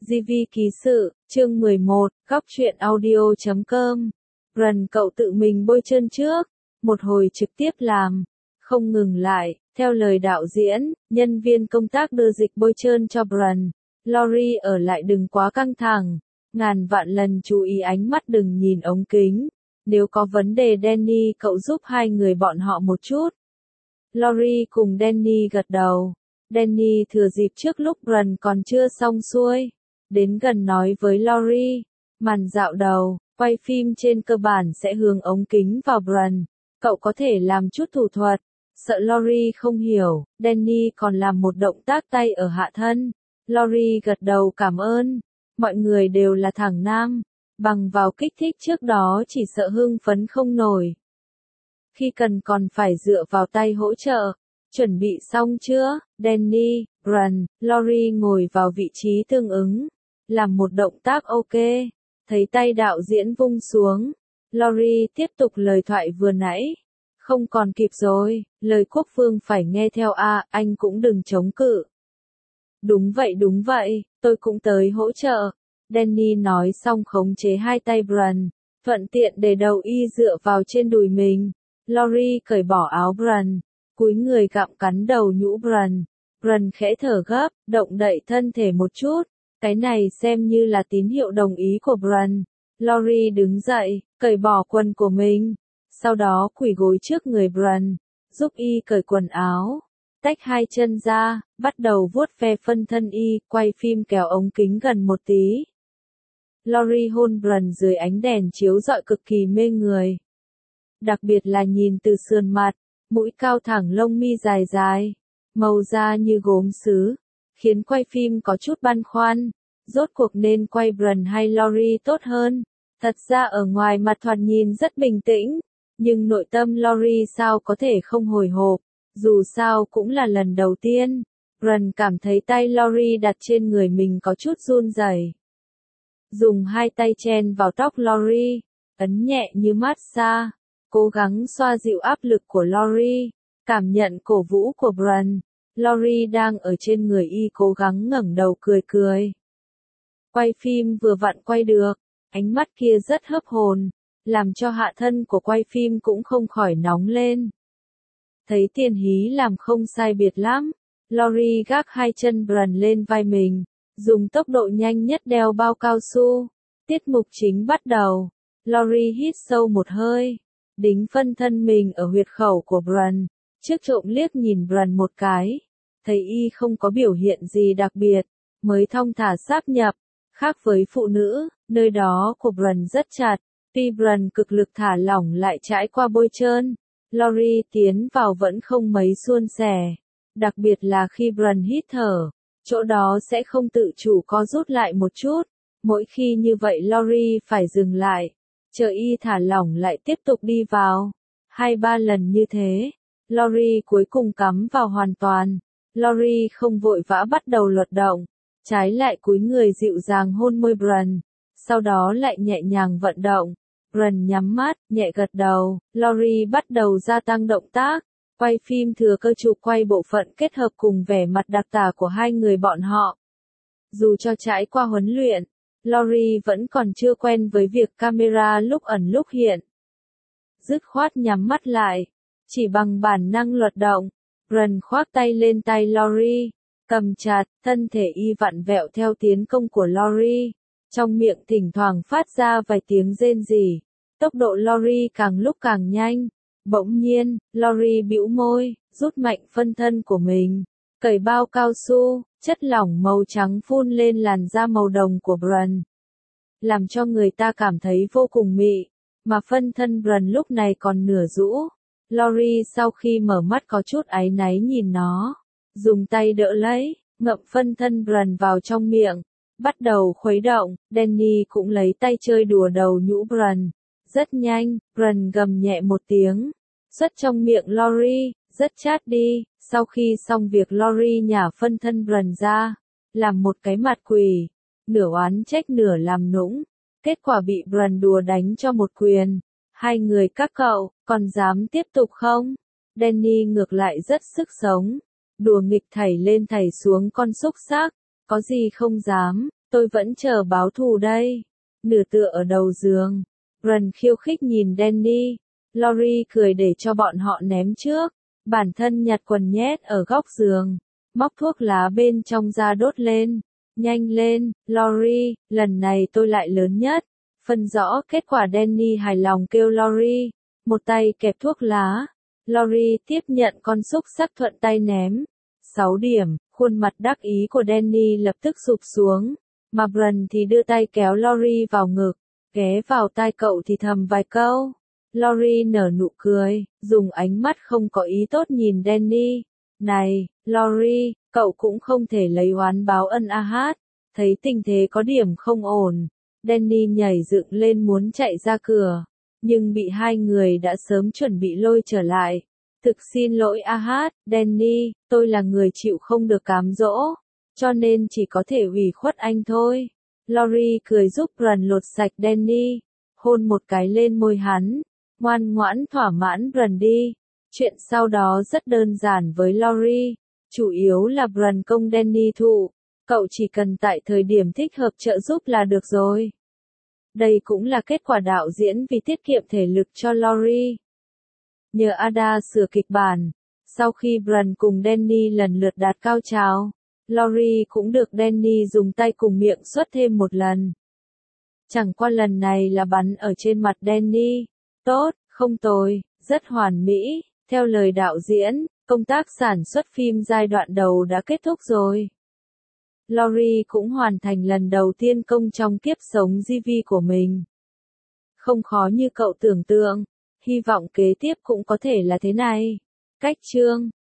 GV ký sự, chương 11, góc truyện audio.com. Rần cậu tự mình bôi trơn trước, một hồi trực tiếp làm, không ngừng lại, theo lời đạo diễn, nhân viên công tác đưa dịch bôi trơn cho Rần. Lori ở lại đừng quá căng thẳng, ngàn vạn lần chú ý ánh mắt đừng nhìn ống kính, nếu có vấn đề Danny cậu giúp hai người bọn họ một chút. Lori cùng Danny gật đầu. Danny thừa dịp trước lúc Rần còn chưa xong xuôi, đến gần nói với Lori, màn dạo đầu, quay phim trên cơ bản sẽ hướng ống kính vào Rần, cậu có thể làm chút thủ thuật. Sợ Lori không hiểu, Danny còn làm một động tác tay ở hạ thân. Lori gật đầu cảm ơn, mọi người đều là thằng nam, bằng vào kích thích trước đó chỉ sợ hưng phấn không nổi. Khi cần còn phải dựa vào tay hỗ trợ. Chuẩn bị xong chưa, Danny, Rần, Lori ngồi vào vị trí tương ứng, làm một động tác ok, thấy tay đạo diễn vung xuống, Lori tiếp tục lời thoại vừa nãy, không còn kịp rồi, lời quốc vương phải nghe theo a, anh cũng đừng chống cự. Đúng vậy, tôi cũng tới hỗ trợ, Danny nói xong khống chế hai tay Rần, thuận tiện để đầu y dựa vào trên đùi mình, Lori cởi bỏ áo Rần. Cúi người gặm cắn đầu nhũ Rần. Rần khẽ thở gấp, động đậy thân thể một chút. Cái này xem như là tín hiệu đồng ý của Rần. Lori đứng dậy, cởi bỏ quần của mình. Sau đó quỳ gối trước người Rần, giúp y cởi quần áo. Tách hai chân ra, bắt đầu vuốt ve phân thân y, quay phim kéo ống kính gần một tí. Lori hôn Rần dưới ánh đèn chiếu rọi cực kỳ mê người. Đặc biệt là nhìn từ sườn mặt. Mũi cao thẳng lông mi dài dài, màu da như gốm sứ, khiến quay phim có chút băn khoăn, rốt cuộc nên quay Rần hay Lori tốt hơn. Thật ra ở ngoài mặt thoạt nhìn rất bình tĩnh, nhưng nội tâm Lori sao có thể không hồi hộp, dù sao cũng là lần đầu tiên. Rần cảm thấy tay Lori đặt trên người mình có chút run rẩy. Dùng hai tay chen vào tóc Lori, ấn nhẹ như massage. Cố gắng xoa dịu áp lực của Lori, cảm nhận cổ vũ của Rần. Lori đang ở trên người y cố gắng ngẩng đầu cười. Quay phim vừa vặn quay được, ánh mắt kia rất hấp hồn, làm cho hạ thân của quay phim cũng không khỏi nóng lên. Thấy tiền hí làm không sai biệt lắm, Lori gác hai chân Rần lên vai mình, dùng tốc độ nhanh nhất đeo bao cao su. Tiết mục chính bắt đầu, Lori hít sâu một hơi. Đính phân thân mình ở huyệt khẩu của Rần, trước trộm liếc nhìn Rần một cái, thấy y không có biểu hiện gì đặc biệt, mới thong thả sáp nhập, khác với phụ nữ, nơi đó của Rần rất chặt, tuy Rần cực lực thả lỏng lại trải qua bôi trơn, Lori tiến vào vẫn không mấy suôn sẻ, đặc biệt là khi Rần hít thở, chỗ đó sẽ không tự chủ co rút lại một chút, mỗi khi như vậy Lori phải dừng lại. Chờ y thả lỏng lại tiếp tục đi vào. 2-3 lần như thế, Lori cuối cùng cắm vào hoàn toàn. Lori không vội vã bắt đầu luật động, trái lại cúi người dịu dàng hôn môi Rần, sau đó lại nhẹ nhàng vận động. Rần nhắm mắt, nhẹ gật đầu, Lori bắt đầu gia tăng động tác, quay phim thừa cơ chụp quay bộ phận kết hợp cùng vẻ mặt đặc tả của hai người bọn họ. Dù cho trải qua huấn luyện, Lori vẫn còn chưa quen với việc camera lúc ẩn lúc hiện. Dứt khoát nhắm mắt lại, chỉ bằng bản năng luật động, Rần khoác tay lên tay Lori, cầm chặt, thân thể y vặn vẹo theo tiến công của Lori, trong miệng thỉnh thoảng phát ra vài tiếng rên rỉ, tốc độ Lori càng lúc càng nhanh. Bỗng nhiên, Lori bĩu môi, rút mạnh phân thân của mình, cởi bao cao su. Chất lỏng màu trắng phun lên làn da màu đồng của Rần, làm cho người ta cảm thấy vô cùng mị, mà phân thân Rần lúc này còn nửa rũ. Lori sau khi mở mắt có chút áy náy nhìn nó, dùng tay đỡ lấy, ngậm phân thân Rần vào trong miệng, bắt đầu khuấy động. Danny cũng lấy tay chơi đùa đầu nhũ Rần. Rất nhanh, Rần gầm nhẹ một tiếng, xuất trong miệng Lori, rất chát đi. Sau khi xong việc Lori nhả phân thân Rần ra, làm một cái mặt quỷ, nửa oán trách nửa làm nũng, kết quả bị Rần đùa đánh cho một quyền. Hai người các cậu, còn dám tiếp tục không? Danny ngược lại rất sức sống, đùa nghịch thảy lên thảy xuống con xúc xác, có gì không dám, Tôi vẫn chờ báo thù đây. Nửa tựa ở đầu giường. Bran khiêu khích nhìn Danny. Lori cười để cho bọn họ ném trước. Bản thân nhặt quần nhét ở góc giường. Móc thuốc lá bên trong ra đốt lên. Nhanh lên, Lori, lần này tôi lại lớn nhất. Phân rõ kết quả Danny hài lòng kêu Lori. Một tay kẹp thuốc lá. Lori tiếp nhận con xúc sắc thuận tay ném. 6 điểm, khuôn mặt đắc ý của Danny lập tức sụp xuống. Mà Bran thì đưa tay kéo Lori vào ngực. Ghé vào tai cậu thì thầm vài câu. Lori nở nụ cười, dùng ánh mắt không có ý tốt nhìn Danny. Này, Lori, cậu cũng không thể lấy oán báo ân a hát. Thấy tình thế có điểm không ổn. Danny nhảy dựng lên muốn chạy ra cửa. Nhưng bị hai người đã sớm chuẩn bị lôi trở lại. Thực xin lỗi a hát, Danny, tôi là người chịu không được cám dỗ. Cho nên chỉ có thể ủy khuất anh thôi. Lori cười giúp Bran lột sạch Danny. Hôn một cái lên môi hắn. Ngoan ngoãn thỏa mãn Bran đi. Chuyện sau đó rất đơn giản với Lori. Chủ yếu là Bran công Danny thụ. Cậu chỉ cần tại thời điểm thích hợp trợ giúp là được rồi. Đây cũng là kết quả đạo diễn vì tiết kiệm thể lực cho Lori. Nhờ Ada sửa kịch bản. Sau khi Bran cùng Danny lần lượt đạt cao trào, Lori cũng được Danny dùng tay cùng miệng xuất thêm một lần. Chẳng qua lần này là bắn ở trên mặt Danny. Tốt, không tồi, rất hoàn mỹ. Theo lời đạo diễn, công tác sản xuất phim giai đoạn đầu đã kết thúc rồi. Lori cũng hoàn thành lần đầu tiên công trong kiếp sống GV của mình. Không khó như cậu tưởng tượng. Hy vọng kế tiếp cũng có thể là thế này. Cách chương